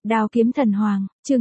Đao kiếm thần hoàng, chương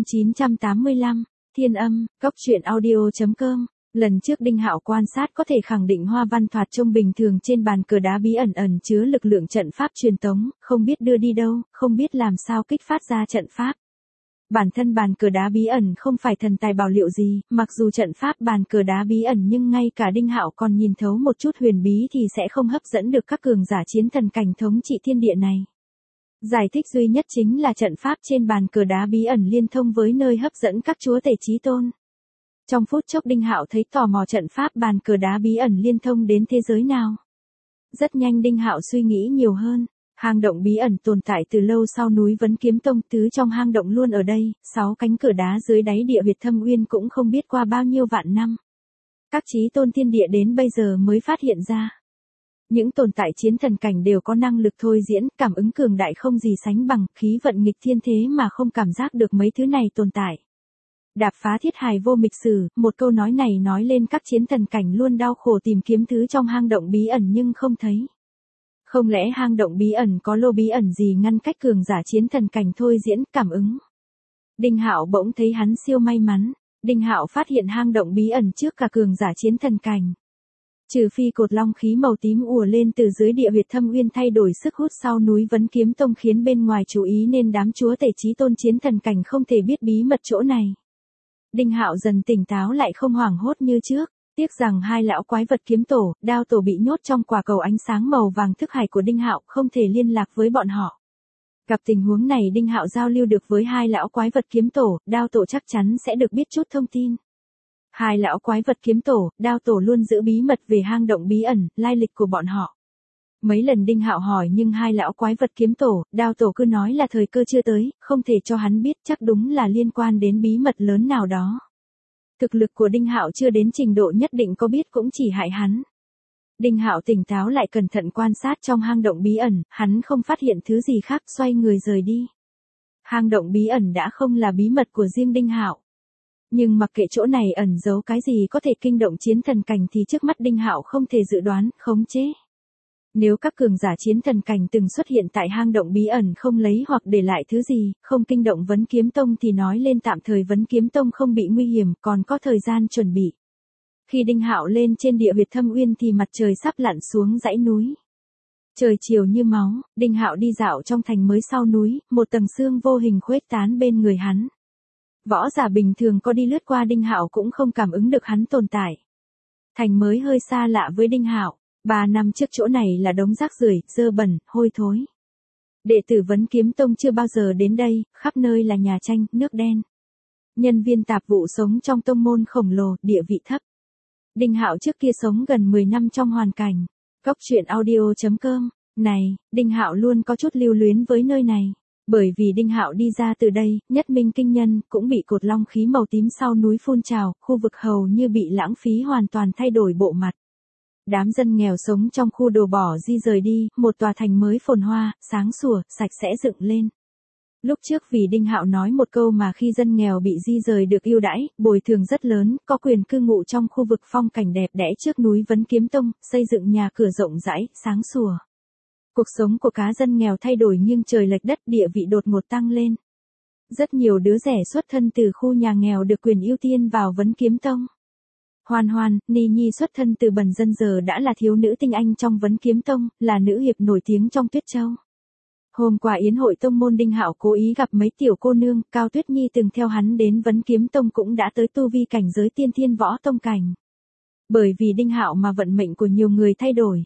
985, Thiên âm, Cốc truyện audio.com. Lần trước Đinh Hạo quan sát có thể khẳng định Hoa Văn Thoạt trông bình thường trên bàn cờ đá bí ẩn ẩn chứa lực lượng trận pháp truyền tống, không biết đưa đi đâu, không biết làm sao kích phát ra trận pháp. Bản thân bàn cờ đá bí ẩn không phải thần tài bảo liệu gì, mặc dù trận pháp bàn cờ đá bí ẩn nhưng ngay cả Đinh Hạo còn nhìn thấu một chút huyền bí thì sẽ không hấp dẫn được các cường giả chiến thần cảnh thống trị thiên địa này. Giải thích duy nhất chính là trận pháp trên bàn cờ đá bí ẩn liên thông với nơi hấp dẫn các chúa tể chí tôn. Trong phút chốc Đinh Hạo thấy tò mò trận pháp bàn cờ đá bí ẩn liên thông đến thế giới nào. Rất nhanh Đinh Hạo suy nghĩ nhiều hơn. Hang động bí ẩn tồn tại từ lâu sau núi Vấn Kiếm Tông, tứ trong hang động luôn ở đây, 6 cánh cửa đá dưới đáy địa huyệt Thâm Uyên cũng không biết qua bao nhiêu vạn năm. Các chí tôn thiên địa đến bây giờ mới phát hiện ra. Những tồn tại chiến thần cảnh đều có năng lực thôi diễn, cảm ứng cường đại không gì sánh bằng, khí vận nghịch thiên thế mà không cảm giác được mấy thứ này tồn tại. Đạp phá thiết hài vô mịch sử, một câu nói này nói lên các chiến thần cảnh luôn đau khổ tìm kiếm thứ trong hang động bí ẩn nhưng không thấy. Không lẽ hang động bí ẩn có lô bí ẩn gì ngăn cách cường giả chiến thần cảnh thôi diễn, cảm ứng? Đinh Hạo bỗng thấy hắn siêu may mắn. Đinh Hạo phát hiện hang động bí ẩn trước cả cường giả chiến thần cảnh. Trừ phi cột long khí màu tím ùa lên từ dưới địa huyệt Thâm Uyên thay đổi sức hút sau núi Vấn Kiếm Tông khiến bên ngoài chú ý nên đám chúa tể chí tôn chiến thần cảnh không thể biết bí mật chỗ này. Đinh Hạo dần tỉnh táo lại, không hoảng hốt như trước. Tiếc rằng hai lão quái vật kiếm tổ, đao tổ bị nhốt trong quả cầu ánh sáng màu vàng thức hải của Đinh Hạo, không thể liên lạc với bọn họ. Gặp tình huống này Đinh Hạo giao lưu được với hai lão quái vật kiếm tổ, đao tổ chắc chắn sẽ được biết chút thông tin. Hai lão quái vật kiếm tổ, đao tổ luôn giữ bí mật về hang động bí ẩn, lai lịch của bọn họ. Mấy lần Đinh Hạo hỏi nhưng hai lão quái vật kiếm tổ, đao tổ cứ nói là thời cơ chưa tới, không thể cho hắn biết, chắc đúng là liên quan đến bí mật lớn nào đó. Thực lực của Đinh Hạo chưa đến trình độ nhất định, có biết cũng chỉ hại hắn. Đinh Hạo tỉnh táo lại, cẩn thận quan sát trong hang động bí ẩn, hắn không phát hiện thứ gì khác, xoay người rời đi. Hang động bí ẩn đã không là bí mật của riêng Đinh Hạo. Nhưng mặc kệ chỗ này ẩn giấu cái gì có thể kinh động chiến thần cảnh thì trước mắt Đinh Hạo không thể dự đoán, khống chế. Nếu các cường giả chiến thần cảnh từng xuất hiện tại hang động bí ẩn không lấy hoặc để lại thứ gì, không kinh động Vấn Kiếm Tông thì nói lên tạm thời Vấn Kiếm Tông không bị nguy hiểm, còn có thời gian chuẩn bị. Khi Đinh Hạo lên trên địa huyệt Thâm Uyên thì mặt trời sắp lặn xuống dãy núi. Trời chiều như máu, Đinh Hạo đi dạo trong thành mới sau núi, một tầng sương vô hình khuếch tán bên người hắn. Võ giả bình thường có đi lướt qua Đinh Hạo cũng không cảm ứng được hắn tồn tại. Thành mới hơi xa lạ với Đinh Hạo. 3 năm trước chỗ này là đống rác rưởi, dơ bẩn, hôi thối. Đệ tử Vấn Kiếm Tông chưa bao giờ đến đây, khắp nơi là nhà tranh, nước đen. Nhân viên tạp vụ sống trong tông môn khổng lồ, địa vị thấp. Đinh Hạo trước kia sống gần 10 năm trong hoàn cảnh. Cốc truyện audio.com. Này, Đinh Hạo luôn có chút lưu luyến với nơi này. Bởi vì Đinh Hạo đi ra từ đây, Nhất Minh Kinh Nhân cũng bị cột long khí màu tím sau núi phun trào, khu vực hầu như bị lãng phí hoàn toàn thay đổi bộ mặt. Đám dân nghèo sống trong khu đồ bỏ di rời đi, một tòa thành mới phồn hoa, sáng sủa, sạch sẽ dựng lên. Lúc trước vì Đinh Hạo nói một câu mà khi dân nghèo bị di rời được ưu đãi, bồi thường rất lớn, có quyền cư ngụ trong khu vực phong cảnh đẹp đẽ trước núi Vấn Kiếm Tông, xây dựng nhà cửa rộng rãi, sáng sủa. Cuộc sống của cá dân nghèo thay đổi nhưng trời lệch đất, địa vị đột ngột tăng lên. Rất nhiều đứa rẻ xuất thân từ khu nhà nghèo được quyền ưu tiên vào Vấn Kiếm Tông. Hoan Hoan, Ni Nhi xuất thân từ bần dân giờ đã là thiếu nữ tinh anh trong Vấn Kiếm Tông, là nữ hiệp nổi tiếng trong Tuyết Châu. Hôm qua yến hội tông môn Đinh Hạo cố ý gặp mấy tiểu cô nương, Cao Tuyết Nhi từng theo hắn đến Vấn Kiếm Tông cũng đã tới tu vi cảnh giới tiên thiên võ tông cảnh. Bởi vì Đinh Hạo mà vận mệnh của nhiều người thay đổi.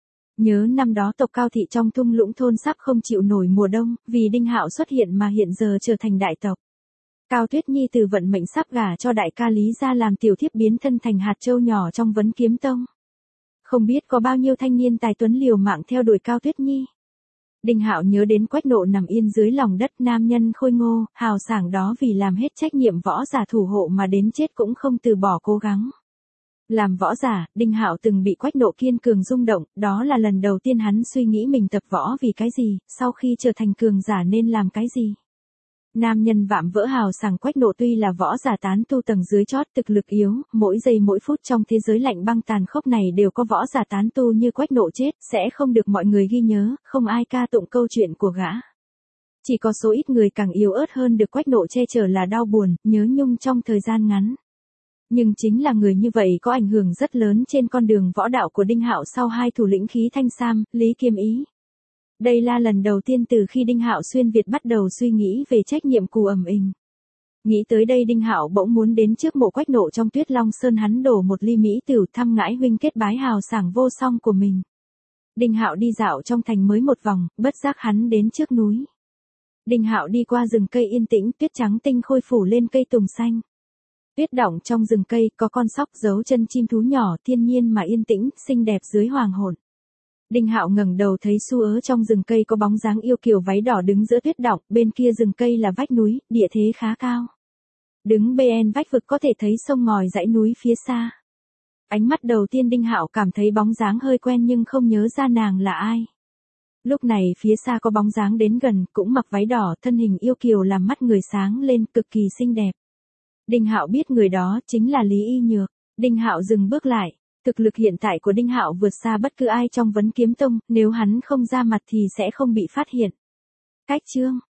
Nhớ năm đó tộc Cao thị trong thung lũng thôn sắp không chịu nổi mùa đông, vì Đinh Hạo xuất hiện mà hiện giờ trở thành đại tộc. Cao Tuyết Nhi từ vận mệnh sắp gả cho đại ca Lý gia làm tiểu thiếp biến thân thành hạt châu nhỏ trong Vấn Kiếm Tông. Không biết có bao nhiêu thanh niên tài tuấn liều mạng theo đuổi Cao Tuyết Nhi. Đinh Hạo nhớ đến Quách Nộ nằm yên dưới lòng đất, nam nhân khôi ngô, hào sảng đó vì làm hết trách nhiệm võ giả thủ hộ mà đến chết cũng không từ bỏ cố gắng. Làm võ giả, Đinh Hạo từng bị Quách Nộ kiên cường rung động, đó là lần đầu tiên hắn suy nghĩ mình tập võ vì cái gì, sau khi trở thành cường giả nên làm cái gì. Nam nhân vạm vỡ hào sảng Quách Nộ tuy là võ giả tán tu tầng dưới chót, thực lực yếu, mỗi giây mỗi phút trong thế giới lạnh băng tàn khốc này đều có võ giả tán tu như Quách Nộ chết, sẽ không được mọi người ghi nhớ, không ai ca tụng câu chuyện của gã. Chỉ có số ít người càng yếu ớt hơn được Quách Nộ che chở là đau buồn, nhớ nhung trong thời gian ngắn. Nhưng chính là người như vậy có ảnh hưởng rất lớn trên con đường võ đạo của Đinh Hạo sau hai thủ lĩnh khí Thanh Sam, Lý Kiêm Ý. Đây là lần đầu tiên từ khi Đinh Hạo xuyên Việt bắt đầu suy nghĩ về trách nhiệm cù ẩm ình. Nghĩ tới đây Đinh Hạo bỗng muốn đến trước mộ Quách Nộ trong Tuyết Long Sơn hắn đổ một ly mỹ tửu thăm ngãi huynh kết bái hào sảng vô song của mình. Đinh Hạo đi dạo trong thành mới một vòng, bất giác hắn đến trước núi. Đinh Hạo đi qua rừng cây yên tĩnh, tuyết trắng tinh khôi phủ lên cây tùng xanh. Tuyết đọng trong rừng cây, có con sóc giấu chân chim thú nhỏ, thiên nhiên mà yên tĩnh, xinh đẹp dưới hoàng hôn. Đinh Hạo ngẩng đầu thấy xu ớ trong rừng cây có bóng dáng yêu kiều váy đỏ đứng giữa tuyết đọng, bên kia rừng cây là vách núi, địa thế khá cao. Đứng bên vách vực có thể thấy sông ngòi dãy núi phía xa. Ánh mắt đầu tiên Đinh Hạo cảm thấy bóng dáng hơi quen nhưng không nhớ ra nàng là ai. Lúc này phía xa có bóng dáng đến gần, cũng mặc váy đỏ, thân hình yêu kiều làm mắt người sáng lên, cực kỳ xinh đẹp. Đinh Hạo biết người đó chính là Lý Y Nhược. Đinh Hạo dừng bước lại. Thực lực hiện tại của Đinh Hạo vượt xa bất cứ ai trong Vấn Kiếm Tông, nếu hắn không ra mặt thì sẽ không bị phát hiện. Cách chương